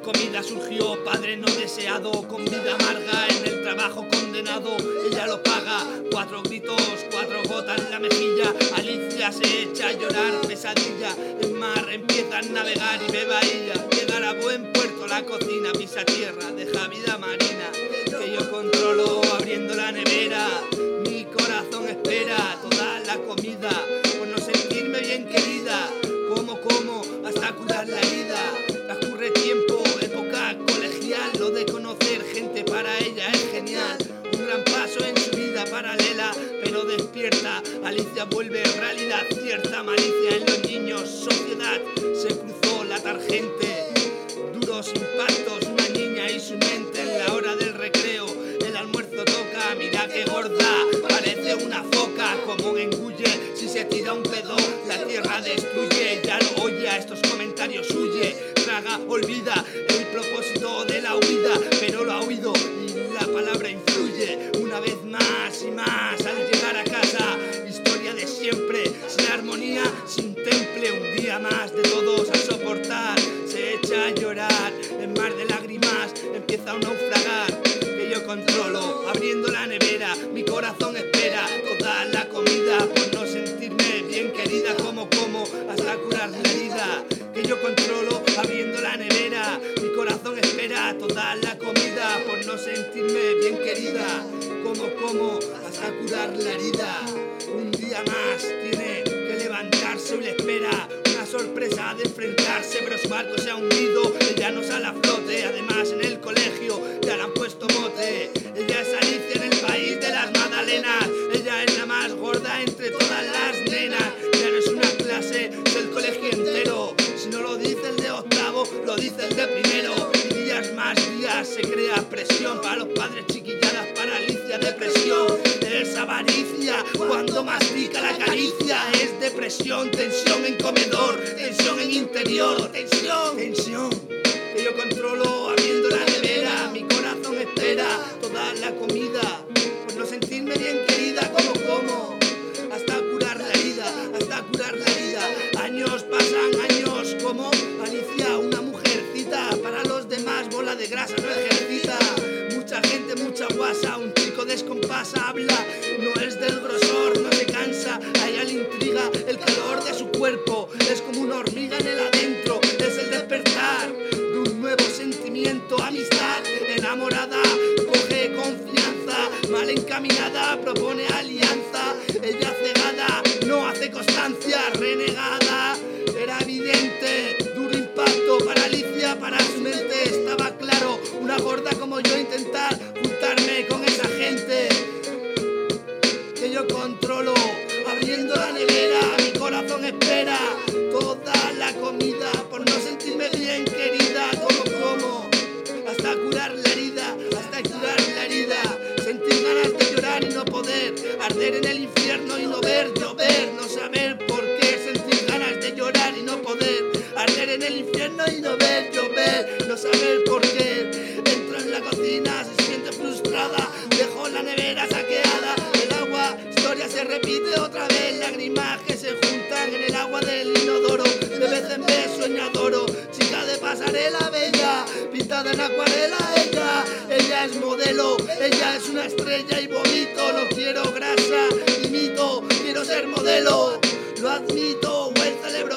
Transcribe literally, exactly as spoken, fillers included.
comida surgió, padre no deseado, con vida amarga, en el trabajo condenado, ella lo paga, cuatro gritos, cuatro gotas en la mejilla, Alicia se echa a llorar, pesadilla, el mar empieza a navegar y ve bahía, llegar a buen puerto, la cocina pisa tierra, deja vida marina, que yo controlo abriendo la nevera, mi corazón espera toda la comida, por no sentirme bien querida, como como hasta curar la herida, transcurre tiempo, época colegial, lo de conocer gente para ella es genial, un gran paso en su vida paralela, pero despierta, Alicia vuelve realidad cierta, malicia en los niños, sociedad, se cruzó la tarjente, duros impactos, una niña y su mente en la hora del recreo, el almuerzo toca, mira que gorda, parece una foca, como engulle, si se tira un pedo, la tierra destruye, ya lo oye, a estos comentarios huye, traga, olvida el propósito de la huida, pero lo ha oído y la palabra influye, una vez más y más al llegar a casa, historia de siempre, sin armonía, sin temple, un día más de todos a soportar, se echa a llorar, en mar de lágrimas empieza a naufragar, que yo controlo, abriendo la nevera, mi corazón espera toda la comida, por no sentirme bien querida, como como hasta curar la herida, que yo controlo, abriendo la nevera, mi corazón espera toda la comida, por no sentirme bien querida, como como hasta curar la herida, un día más tiene que levantarse y le espera una sorpresa de enfrentarse, pero su barco se ha hundido, ella no sale a flote, además en el colegio ya le han puesto mote, ella es Alicia en el país de las magdalenas, ella es la más gorda entre todas las nenas, ya no es una clase del colegio entero, si no lo dice el de octavo, lo dice el de primero, y días más días se crea presión para los padres, chiquilladas para Alicia, depresión, es avaricia, cuando mastica la caricia, es depresión, tensión en comedor, tensión en interior, tensión, tensión, que yo controlo abriendo la nevera, mi corazón espera toda la comida, por no sentirme bien querida, como como, hasta curar la herida, hasta curar la herida, años pasan, años como Alicia, una mujercita, para los demás bola de grasa no ejercita, mucha gente, mucha guasa, un chico descompasa, habla, no es del grosor, no se cansa, a ella le intriga el calor de su cuerpo, es como una hormiga en el adentro, es el despertar de un nuevo sentimiento, amistad, enamorada, coge confianza, mal encaminada, propone alianza, ella cegada, no hace constancia, renegada, era evidente, duro impacto para Alicia, para su mente estaba claro, una gorda como yo intentar juntarme con esa gente, que yo controlo, abriendo la nevera, mi corazón espera toda la comida, por no sentirme bien querida, como como, hasta curar la herida, hasta curar la herida, sentir ganas de llorar y no poder, arder en el infierno y no ver llover, no saber por qué, sentir ganas de llorar y no poder, arder en el infierno y no ver llover, no saber por qué, entra en la cocina, se siente frustrada, dejó la nevera saqueada, el agua, historia se repite otra vez, lágrimas que se juntan en el agua del inodoro, de vez en vez sueño adoro, chica de pasarela bella, pintada en acuarela ella, ella es modelo, ella es una estrella y bonito, no quiero grasa, imito, quiero ser modelo, lo admito, o el cerebro